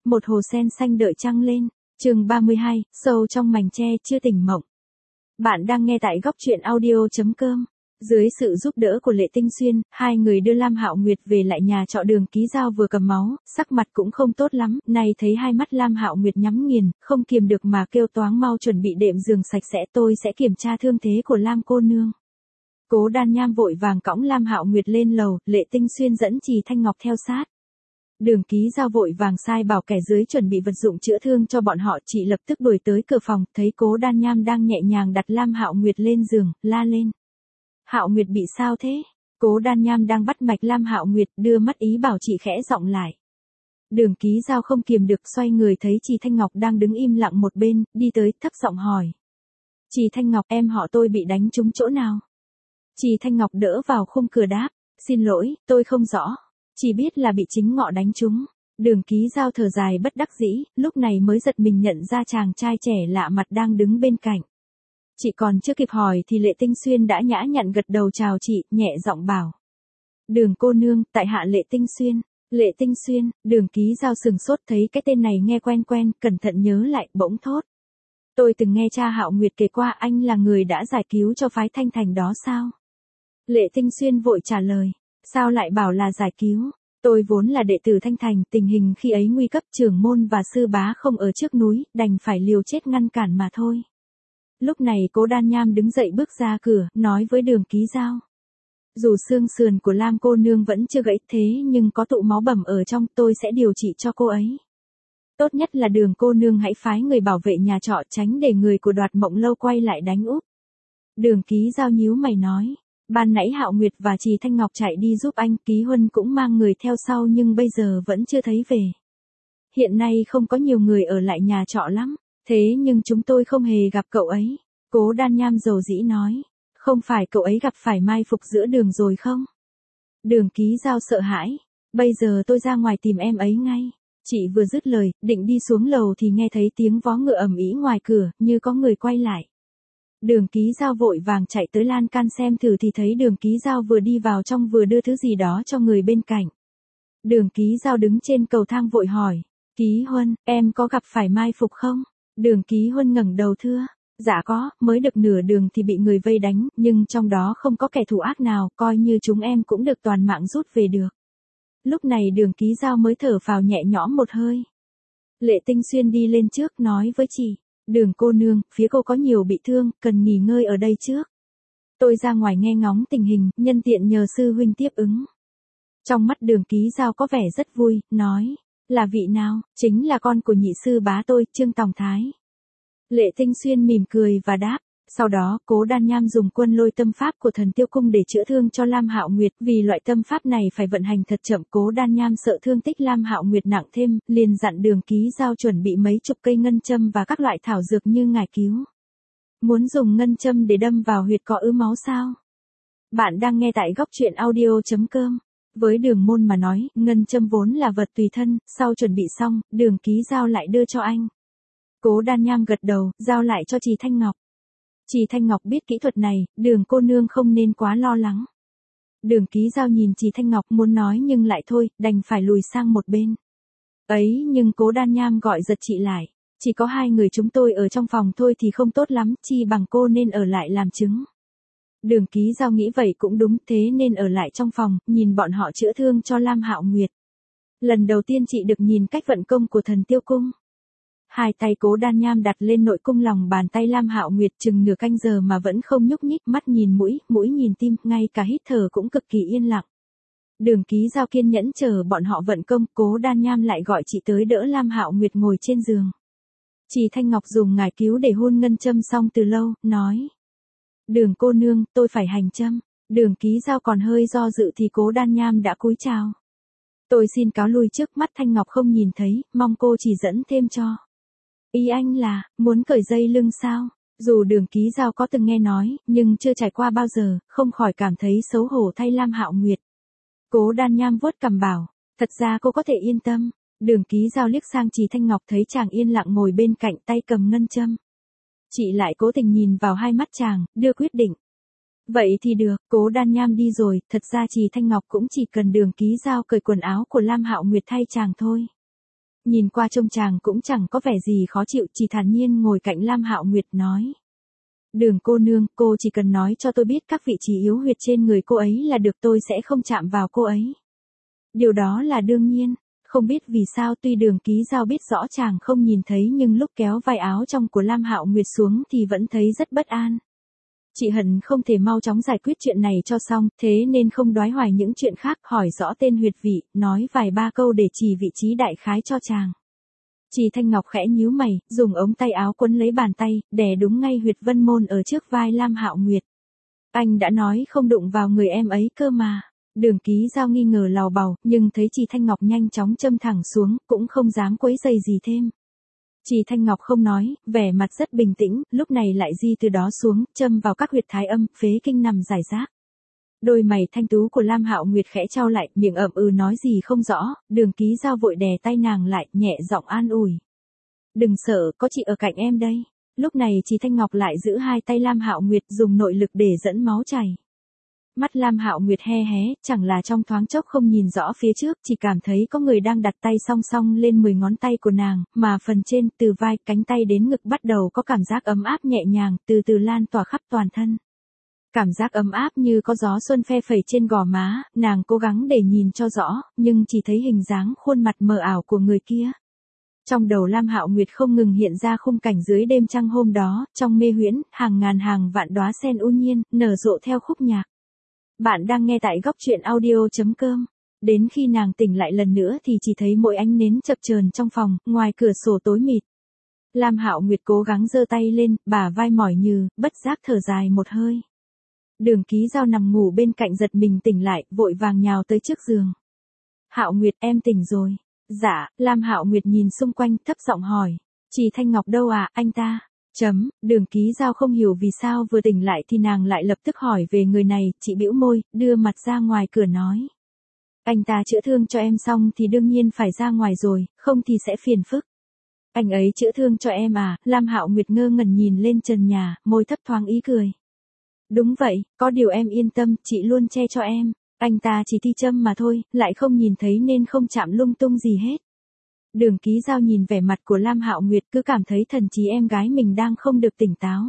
Một hồ sen xanh đợi trăng lên. Chương 32, sâu trong mành tre chưa tỉnh mộng. Bạn đang nghe tại góc truyện audio.com. Dưới sự giúp đỡ của Lệ Tinh Xuyên, hai người đưa Lam Hạo Nguyệt về lại nhà trọ Đường Ký Giao vừa cầm máu, sắc mặt cũng không tốt lắm, nay thấy hai mắt Lam Hạo Nguyệt nhắm nghiền, không kiềm được mà kêu toáng mau chuẩn bị đệm giường sạch sẽ, tôi sẽ kiểm tra thương thế của Lam cô nương. Cố Đan Nham vội vàng cõng Lam Hạo Nguyệt lên lầu, Lệ Tinh Xuyên dẫn Trì Thanh Ngọc theo sát. Đường Ký Giao vội vàng sai bảo kẻ dưới chuẩn bị vật dụng chữa thương cho bọn họ, chị lập tức đuổi tới cửa phòng, thấy Cố Đan Nham đang nhẹ nhàng đặt Lam Hạo Nguyệt lên giường, la lên. Hạo Nguyệt bị sao thế? Cố Đan Nham đang bắt mạch Lam Hạo Nguyệt, đưa mắt ý bảo chị khẽ giọng lại. Đường Ký Giao không kiềm được xoay người thấy Trì Thanh Ngọc đang đứng im lặng một bên, đi tới thấp giọng hỏi. Trì Thanh Ngọc, em họ tôi bị đánh trúng chỗ nào? Trì Thanh Ngọc đỡ vào khung cửa đáp. Xin lỗi, tôi không rõ. Chỉ biết là bị chính ngọ đánh trúng. Đường Ký Giao thở dài bất đắc dĩ, lúc này mới giật mình nhận ra chàng trai trẻ lạ mặt đang đứng bên cạnh. Chị còn chưa kịp hỏi thì Lệ Tinh Xuyên đã nhã nhặn gật đầu chào chị, nhẹ giọng bảo. Đường cô nương, tại hạ Lệ Tinh Xuyên. Lệ Tinh Xuyên, Đường Ký Giao sừng sốt thấy cái tên này nghe quen quen, cẩn thận nhớ lại, bỗng thốt. Tôi từng nghe cha Hạo Nguyệt kể qua anh là người đã giải cứu cho phái Thanh Thành đó sao? Lệ Tinh Xuyên vội trả lời. Sao lại bảo là giải cứu? Tôi vốn là đệ tử Thanh Thành, tình hình khi ấy nguy cấp, trưởng môn và sư bá không ở trước núi, đành phải liều chết ngăn cản mà thôi. Lúc này Cố Đan Nham đứng dậy bước ra cửa, nói với Đường Ký Giao. Dù xương sườn của Lam cô nương vẫn chưa gãy thế nhưng có tụ máu bầm ở trong, tôi sẽ điều trị cho cô ấy. Tốt nhất là Đường cô nương hãy phái người bảo vệ nhà trọ, tránh để người của Đoạt Mộng Lâu quay lại đánh úp. Đường Ký Giao nhíu mày nói. Ban nãy Hạo Nguyệt và Trì Thanh Ngọc chạy đi giúp anh, Ký Huân cũng mang người theo sau nhưng bây giờ vẫn chưa thấy về. Hiện nay không có nhiều người ở lại nhà trọ lắm, thế nhưng chúng tôi không hề gặp cậu ấy. Cố Đan Nham dầu dĩ nói, không phải cậu ấy gặp phải mai phục giữa đường rồi không? Đường Ký Giao sợ hãi, bây giờ tôi ra ngoài tìm em ấy ngay. Chị vừa dứt lời, định đi xuống lầu thì nghe thấy tiếng vó ngựa ầm ĩ ngoài cửa, như có người quay lại. Đường Ký Giao vội vàng chạy tới lan can xem thử thì thấy Đường Ký Giao vừa đi vào trong vừa đưa thứ gì đó cho người bên cạnh. Đường Ký Giao đứng trên cầu thang vội hỏi, Ký Huân, em có gặp phải mai phục không? Đường Ký Huân ngẩng đầu thưa, dạ có, mới được nửa đường thì bị người vây đánh, nhưng trong đó không có kẻ thù ác nào, coi như chúng em cũng được toàn mạng rút về được. Lúc này Đường Ký Giao mới thở phào nhẹ nhõm một hơi. Lệ Tinh Xuyên đi lên trước nói với chị. Đường cô nương, phía cô có nhiều bị thương, cần nghỉ ngơi ở đây trước. Tôi ra ngoài nghe ngóng tình hình, nhân tiện nhờ sư huynh tiếp ứng. Trong mắt Đường Ký Giao có vẻ rất vui, nói, là vị nào? Chính là con của nhị sư bá tôi, Trương Tòng Thái. Lệ Tinh Xuyên mỉm cười và đáp. Sau đó, Cố Đan Nham dùng Quân Lôi tâm pháp của Thần Tiêu Cung để chữa thương cho Lam Hạo Nguyệt, vì loại tâm pháp này phải vận hành thật chậm, Cố Đan Nham sợ thương tích Lam Hạo Nguyệt nặng thêm, liền dặn Đường Ký Giao chuẩn bị mấy chục cây ngân châm và các loại thảo dược như ngải cứu. Muốn dùng ngân châm để đâm vào huyệt cọ ứ máu sao? Bạn đang nghe tại góc truyện audio.com. Với Đường Môn mà nói, ngân châm vốn là vật tùy thân, sau chuẩn bị xong, Đường Ký Giao lại đưa cho anh. Cố Đan Nham gật đầu, giao lại cho Trì Thanh Ngọc. Trì Thanh Ngọc biết kỹ thuật này, Đường cô nương không nên quá lo lắng. Đường Ký Giao nhìn Trì Thanh Ngọc muốn nói nhưng lại thôi, đành phải lùi sang một bên. Ấy nhưng Cố Đan Nham gọi giật chị lại. Chỉ có hai người chúng tôi ở trong phòng thôi thì không tốt lắm, chi bằng cô nên ở lại làm chứng. Đường Ký Giao nghĩ vậy cũng đúng, thế nên ở lại trong phòng, nhìn bọn họ chữa thương cho Lam Hạo Nguyệt. Lần đầu tiên chị được nhìn cách vận công của Thần Tiêu Cung. Hai tay Cố Đan Nham đặt lên nội cung lòng bàn tay Lam Hạo Nguyệt chừng nửa canh giờ mà vẫn không nhúc nhích, mắt nhìn mũi, mũi nhìn tim, ngay cả hít thở cũng cực kỳ yên lặng. Đường Ký Giao kiên nhẫn chờ bọn họ vận công, Cố Đan Nham lại gọi chị tới đỡ Lam Hạo Nguyệt ngồi trên giường. Trì Thanh Ngọc dùng ngải cứu để hun ngân châm xong từ lâu, nói. Đường cô nương, tôi phải hành châm. Đường Ký Giao còn hơi do dự thì Cố Đan Nham đã cúi chào. Tôi xin cáo lui trước, mắt Thanh Ngọc không nhìn thấy, mong cô chỉ dẫn thêm cho. Ý anh là, muốn cởi dây lưng sao? Dù Đường Ký Giao có từng nghe nói, nhưng chưa trải qua bao giờ, không khỏi cảm thấy xấu hổ thay Lam Hạo Nguyệt. Cố Đan Nham vuốt cằm bảo, thật ra cô có thể yên tâm. Đường Ký Giao liếc sang Trì Thanh Ngọc thấy chàng yên lặng ngồi bên cạnh tay cầm ngân châm. Chị lại cố tình nhìn vào hai mắt chàng, đưa quyết định. Vậy thì được, Cố Đan Nham đi rồi, thật ra Trì Thanh Ngọc cũng chỉ cần Đường Ký Giao cởi quần áo của Lam Hạo Nguyệt thay chàng thôi. Nhìn qua trông chàng cũng chẳng có vẻ gì khó chịu, chỉ thản nhiên ngồi cạnh Lam Hạo Nguyệt nói. Đường cô nương, cô chỉ cần nói cho tôi biết các vị trí yếu huyệt trên người cô ấy là được, tôi sẽ không chạm vào cô ấy. Điều đó là đương nhiên. Không biết vì sao tuy Đường Ký Giao biết rõ chàng không nhìn thấy nhưng lúc kéo vai áo trong của Lam Hạo Nguyệt xuống thì vẫn thấy rất bất an. Chị hận không thể mau chóng giải quyết chuyện này cho xong, thế nên không đoái hoài những chuyện khác, hỏi rõ tên huyệt vị, nói vài ba câu để chỉ vị trí đại khái cho chàng. Trì Thanh Ngọc khẽ nhíu mày, dùng ống tay áo quấn lấy bàn tay, đè đúng ngay huyệt vân môn ở trước vai Lam Hạo Nguyệt. Anh đã nói không đụng vào người em ấy cơ mà. Đường Ký Giao nghi ngờ lào bào, nhưng thấy Trì Thanh Ngọc nhanh chóng châm thẳng xuống, cũng không dám quấy rầy gì thêm. Trì Thanh Ngọc không nói, vẻ mặt rất bình tĩnh, lúc này lại di từ đó xuống, châm vào các huyệt thái âm, phế kinh nằm rải rác. Đôi mày thanh tú của Lam Hạo Nguyệt khẽ trao lại, miệng ậm ừ nói gì không rõ, Đường Ký Giao vội đè tay nàng lại, nhẹ giọng an ủi. Đừng sợ, có chị ở cạnh em đây. Lúc này Trì Thanh Ngọc lại giữ hai tay Lam Hạo Nguyệt dùng nội lực để dẫn máu chảy. Mắt Lam Hạo Nguyệt he hé, chẳng là trong thoáng chốc không nhìn rõ phía trước, chỉ cảm thấy có người đang đặt tay song song lên 10 ngón tay của nàng, mà phần trên, từ vai, cánh tay đến ngực bắt đầu có cảm giác ấm áp nhẹ nhàng, từ từ lan tỏa khắp toàn thân. Cảm giác ấm áp như có gió xuân phe phẩy trên gò má, nàng cố gắng để nhìn cho rõ, nhưng chỉ thấy hình dáng khuôn mặt mờ ảo của người kia. Trong đầu Lam Hạo Nguyệt không ngừng hiện ra khung cảnh dưới đêm trăng hôm đó, trong mê huyễn, hàng ngàn hàng vạn đóa sen u nhiên, nở rộ theo khúc nhạc. Bạn đang nghe tại góc truyện audio.com. Đến khi nàng tỉnh lại lần nữa thì chỉ thấy mỗi ánh nến chập chờn trong phòng, ngoài cửa sổ tối mịt. Lam Hạo Nguyệt cố gắng giơ tay lên, bả vai mỏi nhừ, bất giác thở dài một hơi. Đường Ký Giao nằm ngủ bên cạnh giật mình tỉnh lại, vội vàng nhào tới trước giường. Hạo Nguyệt, em tỉnh rồi. Dạ, Lam Hạo Nguyệt nhìn xung quanh, thấp giọng hỏi. Trì Thanh Ngọc đâu à, anh ta? Đường Ký Giao không hiểu vì sao vừa tỉnh lại thì nàng lại lập tức hỏi về người này, chị bĩu môi, đưa mặt ra ngoài cửa nói. Anh ta chữa thương cho em xong thì đương nhiên phải ra ngoài rồi, không thì sẽ phiền phức. Anh ấy chữa thương cho em à? Lam Hạo Nguyệt ngơ ngẩn nhìn lên trần nhà, môi thấp thoáng ý cười. Đúng vậy, có điều em yên tâm, chị luôn che cho em. Anh ta chỉ thi châm mà thôi, lại không nhìn thấy nên không chạm lung tung gì hết. Đường Ký Giao nhìn vẻ mặt của Lam Hạo Nguyệt cứ cảm thấy thần trí em gái mình đang không được tỉnh táo.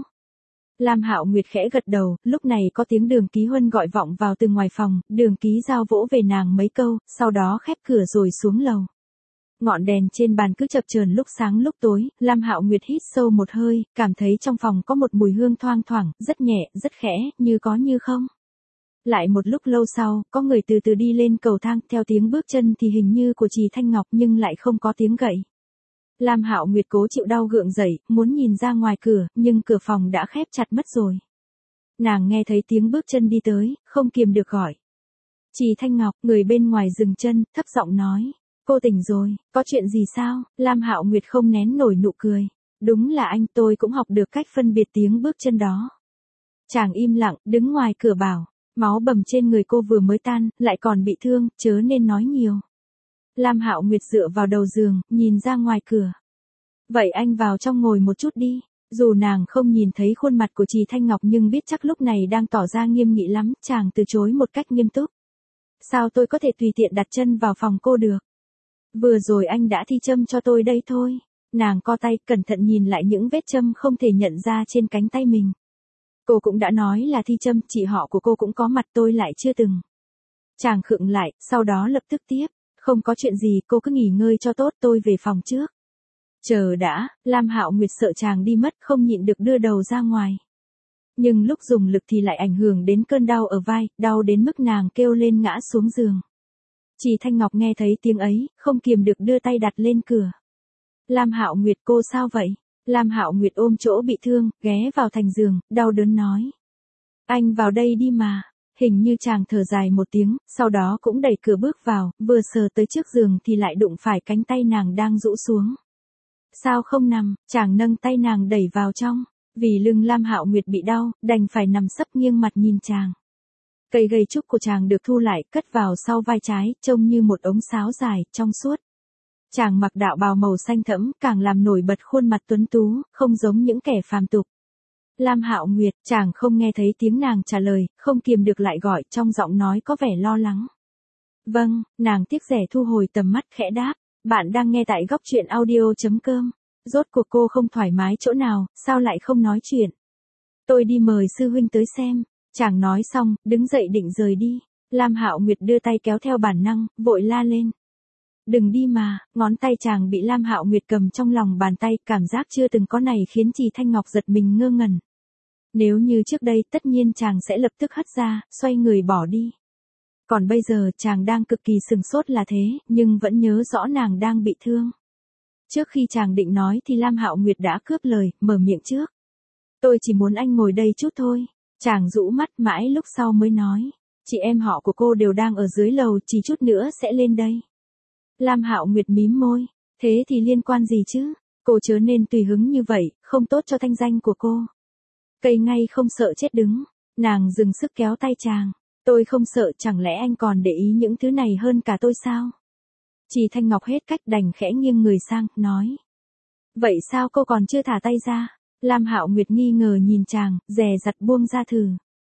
Lam Hạo Nguyệt khẽ gật đầu, lúc này có tiếng Đường Ký Huân gọi vọng vào từ ngoài phòng, Đường Ký Giao vỗ về nàng mấy câu, sau đó khép cửa rồi xuống lầu. Ngọn đèn trên bàn cứ chập chờn lúc sáng lúc tối, Lam Hạo Nguyệt hít sâu một hơi, cảm thấy trong phòng có một mùi hương thoang thoảng, rất nhẹ, rất khẽ, như có như không. Lại một lúc lâu sau, có người từ từ đi lên cầu thang, theo tiếng bước chân thì hình như của Trì Thanh Ngọc nhưng lại không có tiếng gậy. Lam Hạo Nguyệt cố chịu đau gượng dậy, muốn nhìn ra ngoài cửa, nhưng cửa phòng đã khép chặt mất rồi. Nàng nghe thấy tiếng bước chân đi tới, không kiềm được gọi. Trì Thanh Ngọc, người bên ngoài dừng chân, thấp giọng nói. Cô tỉnh rồi, có chuyện gì sao? Lam Hạo Nguyệt không nén nổi nụ cười. Đúng là anh, tôi cũng học được cách phân biệt tiếng bước chân đó. Chàng im lặng, đứng ngoài cửa bảo. Máu bầm trên người cô vừa mới tan, lại còn bị thương, chớ nên nói nhiều. Lam Hạo Nguyệt dựa vào đầu giường, nhìn ra ngoài cửa. Vậy anh vào trong ngồi một chút đi. Dù nàng không nhìn thấy khuôn mặt của Trì Thanh Ngọc nhưng biết chắc lúc này đang tỏ ra nghiêm nghị lắm, chàng từ chối một cách nghiêm túc. Sao tôi có thể tùy tiện đặt chân vào phòng cô được? Vừa rồi anh đã thi châm cho tôi đây thôi. Nàng co tay, cẩn thận nhìn lại những vết châm không thể nhận ra trên cánh tay mình. Cô cũng đã nói là thi châm, chị họ của cô cũng có mặt, tôi lại chưa từng. Chàng khựng lại, sau đó lập tức tiếp. Không có chuyện gì, cô cứ nghỉ ngơi cho tốt, tôi về phòng trước. Chờ đã, Lam Hạo Nguyệt sợ chàng đi mất, không nhịn được đưa đầu ra ngoài. Nhưng lúc dùng lực thì lại ảnh hưởng đến cơn đau ở vai, đau đến mức nàng kêu lên ngã xuống giường. Trì Thanh Ngọc nghe thấy tiếng ấy, không kiềm được đưa tay đặt lên cửa. Lam Hạo Nguyệt, cô sao vậy? Lam Hạo Nguyệt ôm chỗ bị thương, ghé vào thành giường, đau đớn nói. Anh vào đây đi mà. Hình như chàng thở dài một tiếng, sau đó cũng đẩy cửa bước vào, vừa sờ tới trước giường thì lại đụng phải cánh tay nàng đang rũ xuống. Sao không nằm? Chàng nâng tay nàng đẩy vào trong. Vì lưng Lam Hạo Nguyệt bị đau, đành phải nằm sấp nghiêng mặt nhìn chàng. Cây gầy trúc của chàng được thu lại, cất vào sau vai trái, trông như một ống sáo dài, trong suốt. Chàng mặc đạo bào màu xanh thẫm, càng làm nổi bật khuôn mặt tuấn tú, không giống những kẻ phàm tục. Lam Hạo Nguyệt, chàng không nghe thấy tiếng nàng trả lời, không kiềm được lại gọi, trong giọng nói có vẻ lo lắng. Vâng, nàng tiếc rẻ thu hồi tầm mắt khẽ đáp. Bạn đang nghe tại góc truyện audio.com. Rốt cuộc cô không thoải mái chỗ nào, sao lại không nói chuyện? Tôi đi mời sư huynh tới xem. Chàng nói xong, đứng dậy định rời đi. Lam Hạo Nguyệt đưa tay kéo theo bản năng, vội la lên. Đừng đi mà, ngón tay chàng bị Lam Hạo Nguyệt cầm trong lòng bàn tay, cảm giác chưa từng có này khiến Trì Thanh Ngọc giật mình ngơ ngẩn. Nếu như trước đây, tất nhiên chàng sẽ lập tức hất ra, xoay người bỏ đi. Còn bây giờ chàng đang cực kỳ sừng sốt là thế, nhưng vẫn nhớ rõ nàng đang bị thương. Trước khi chàng định nói thì Lam Hạo Nguyệt đã cướp lời, mở miệng trước. Tôi chỉ muốn anh ngồi đây chút thôi. Chàng rũ mắt mãi lúc sau mới nói. Chị em họ của cô đều đang ở dưới lầu, chỉ chút nữa sẽ lên đây. Lam Hạo Nguyệt mím môi. Thế thì liên quan gì chứ? Cô chớ nên tùy hứng như vậy, không tốt cho thanh danh của cô. Cây ngay không sợ chết đứng. Nàng dừng sức kéo tay chàng. Tôi không sợ, chẳng lẽ anh còn để ý những thứ này hơn cả tôi sao? Trì Thanh Ngọc hết cách đành khẽ nghiêng người sang, nói. Vậy sao cô còn chưa thả tay ra? Lam Hạo Nguyệt nghi ngờ nhìn chàng, dè dặt buông ra thử.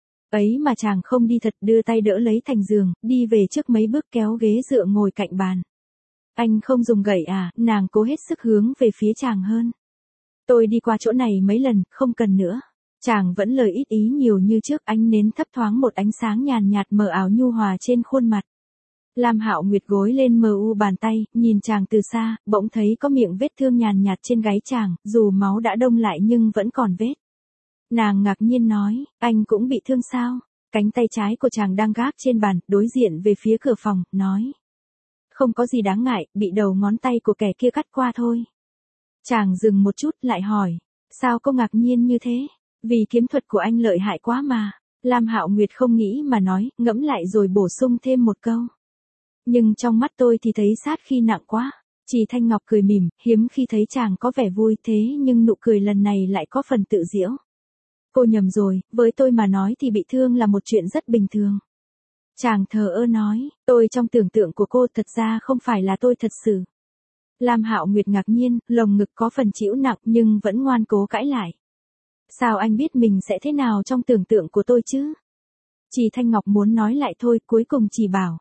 Ấy mà chàng không đi thật, đưa tay đỡ lấy thành giường, đi về trước mấy bước kéo ghế dựa ngồi cạnh bàn. Anh không dùng gậy à? Nàng cố hết sức hướng về phía chàng hơn. Tôi đi qua chỗ này mấy lần, không cần nữa. Chàng vẫn lời ít ý nhiều như trước, ánh nến thấp thoáng một ánh sáng nhàn nhạt mờ ảo nhu hòa trên khuôn mặt. Lam Hạo Nguyệt gối lên mờ u bàn tay, nhìn chàng từ xa, bỗng thấy có miệng vết thương nhàn nhạt trên gáy chàng, dù máu đã đông lại nhưng vẫn còn vết. Nàng ngạc nhiên nói, anh cũng bị thương sao? Cánh tay trái của chàng đang gác trên bàn, đối diện về phía cửa phòng, nói. Không có gì đáng ngại, bị đầu ngón tay của kẻ kia cắt qua thôi. Chàng dừng một chút lại hỏi, sao cô ngạc nhiên như thế? Vì kiếm thuật của anh lợi hại quá mà. Lam Hạo Nguyệt không nghĩ mà nói, ngẫm lại rồi bổ sung thêm một câu. Nhưng trong mắt tôi thì thấy sát khi nặng quá. Trì Thanh Ngọc cười mỉm, hiếm khi thấy chàng có vẻ vui thế nhưng nụ cười lần này lại có phần tự giễu. Cô nhầm rồi, với tôi mà nói thì bị thương là một chuyện rất bình thường. Chàng thờ ơ nói, tôi trong tưởng tượng của cô thật ra không phải là tôi thật sự. Lam Hạo Nguyệt ngạc nhiên, lồng ngực có phần chịu nặng nhưng vẫn ngoan cố cãi lại. Sao anh biết mình sẽ thế nào trong tưởng tượng của tôi chứ? Trì Thanh Ngọc muốn nói lại thôi, cuối cùng chỉ bảo.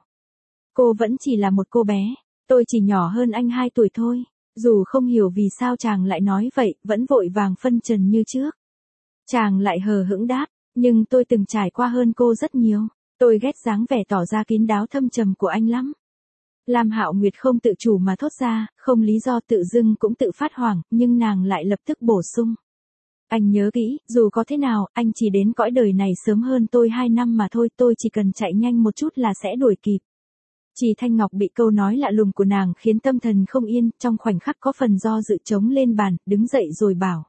Cô vẫn chỉ là một cô bé, tôi chỉ nhỏ hơn anh 2 tuổi thôi. Dù không hiểu vì sao chàng lại nói vậy, vẫn vội vàng phân trần như trước. Chàng lại hờ hững đáp, nhưng tôi từng trải qua hơn cô rất nhiều. Tôi ghét dáng vẻ tỏ ra kín đáo thâm trầm của anh lắm. Lam Hạo Nguyệt không tự chủ mà thốt ra, không lý do tự dưng cũng tự phát hoảng, nhưng nàng lại lập tức bổ sung. Anh nhớ kỹ, dù có thế nào, anh chỉ đến cõi đời này sớm hơn tôi 2 năm mà thôi, tôi chỉ cần chạy nhanh một chút là sẽ đuổi kịp. Trì Thanh Ngọc bị câu nói lạ lùng của nàng khiến tâm thần không yên, trong khoảnh khắc có phần do dự trống lên bàn, đứng dậy rồi bảo.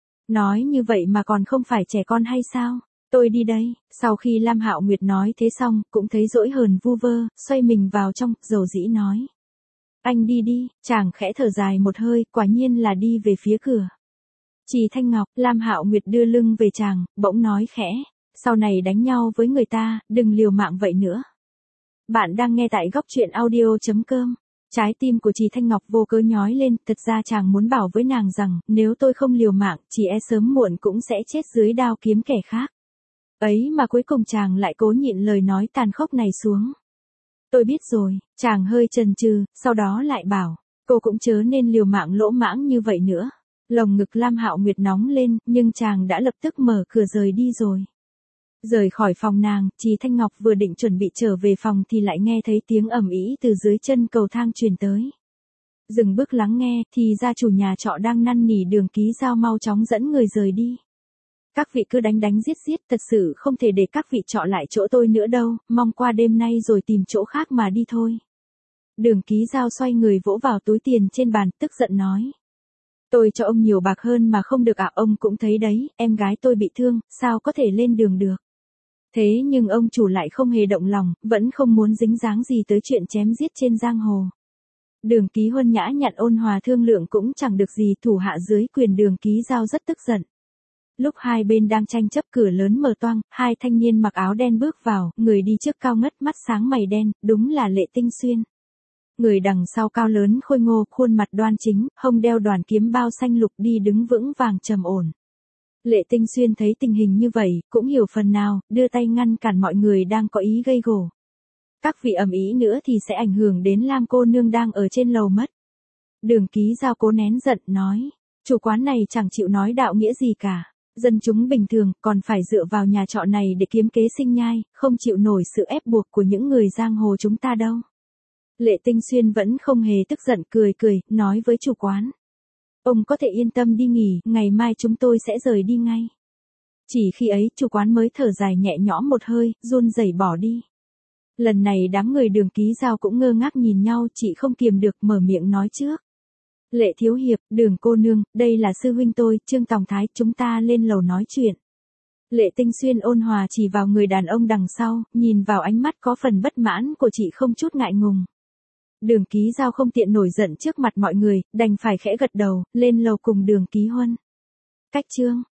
Nói như vậy mà còn không phải trẻ con hay sao? Tôi đi đây. Sau khi Lam Hạo Nguyệt nói thế xong, cũng thấy dỗi hờn vu vơ, xoay mình vào trong, dầu dĩ nói. Anh đi đi, chàng khẽ thở dài một hơi, quả nhiên là đi về phía cửa. Trì Thanh Ngọc, Lam Hạo Nguyệt đưa lưng về chàng, bỗng nói khẽ. Sau này đánh nhau với người ta, đừng liều mạng vậy nữa. Bạn đang nghe tại góc truyện audio.com. Trái tim của Trì Thanh Ngọc vô cớ nhói lên, thật ra chàng muốn bảo với nàng rằng, nếu tôi không liều mạng, chỉ e sớm muộn cũng sẽ chết dưới đao kiếm kẻ khác. Ấy mà cuối cùng chàng lại cố nhịn lời nói tàn khốc này xuống. Tôi biết rồi, chàng hơi chần chừ, sau đó lại bảo, cô cũng chớ nên liều mạng lỗ mãng như vậy nữa. Lồng ngực Lam Hạo Nguyệt nóng lên, nhưng chàng đã lập tức mở cửa rời đi rồi. Rời khỏi phòng nàng, Trì Thanh Ngọc vừa định chuẩn bị trở về phòng thì lại nghe thấy tiếng ầm ĩ từ dưới chân cầu thang truyền tới. Dừng bước lắng nghe, thì ra chủ nhà trọ đang năn nỉ Đường Ký Giao mau chóng dẫn người rời đi. Các vị cứ đánh đánh giết giết, thật sự không thể để các vị trọ lại chỗ tôi nữa đâu, mong qua đêm nay rồi tìm chỗ khác mà đi thôi. Đường Ký Giao xoay người vỗ vào túi tiền trên bàn, tức giận nói. Tôi cho ông nhiều bạc hơn mà không được à? Ông cũng thấy đấy, em gái tôi bị thương, sao có thể lên đường được. Thế nhưng ông chủ lại không hề động lòng, vẫn không muốn dính dáng gì tới chuyện chém giết trên giang hồ. Đường Ký Huân nhã nhặn ôn hòa thương lượng cũng chẳng được gì, thủ hạ dưới quyền Đường Ký Giao rất tức giận. Lúc hai bên đang tranh chấp, cửa lớn mở toang, hai thanh niên mặc áo đen bước vào, người đi trước cao ngất, mắt sáng mày đen, đúng là Lệ Tinh Xuyên. Người đằng sau cao lớn khôi ngô, khuôn mặt đoan chính, hông đeo đoàn kiếm bao xanh lục, đi đứng vững vàng trầm ổn. Lệ Tinh Xuyên thấy tình hình như vậy, cũng hiểu phần nào, đưa tay ngăn cản mọi người đang có ý gây gổ. Các vị ầm ĩ nữa thì sẽ ảnh hưởng đến Lam cô nương đang ở trên lầu mất. Đường Ký Giao cố nén giận, nói. Chủ quán này chẳng chịu nói đạo nghĩa gì cả. Dân chúng bình thường còn phải dựa vào nhà trọ này để kiếm kế sinh nhai, không chịu nổi sự ép buộc của những người giang hồ chúng ta đâu. Lệ Tinh Xuyên vẫn không hề tức giận, cười cười, nói với chủ quán. Ông có thể yên tâm đi nghỉ, ngày mai chúng tôi sẽ rời đi ngay. Chỉ khi ấy, chủ quán mới thở dài nhẹ nhõm một hơi, run rẩy bỏ đi. Lần này đám người Đường Ký Giao cũng ngơ ngác nhìn nhau, chị không kiềm được mở miệng nói trước. Lệ thiếu hiệp, Đường cô nương, đây là sư huynh tôi, Trương Tòng Thái, chúng ta lên lầu nói chuyện. Lệ Tinh Xuyên ôn hòa chỉ vào người đàn ông đằng sau, nhìn vào ánh mắt có phần bất mãn của chị không chút ngại ngùng. Đường Ký Giao không tiện nổi giận trước mặt mọi người, đành phải khẽ gật đầu, lên lầu cùng Đường Ký Huân. Cách chương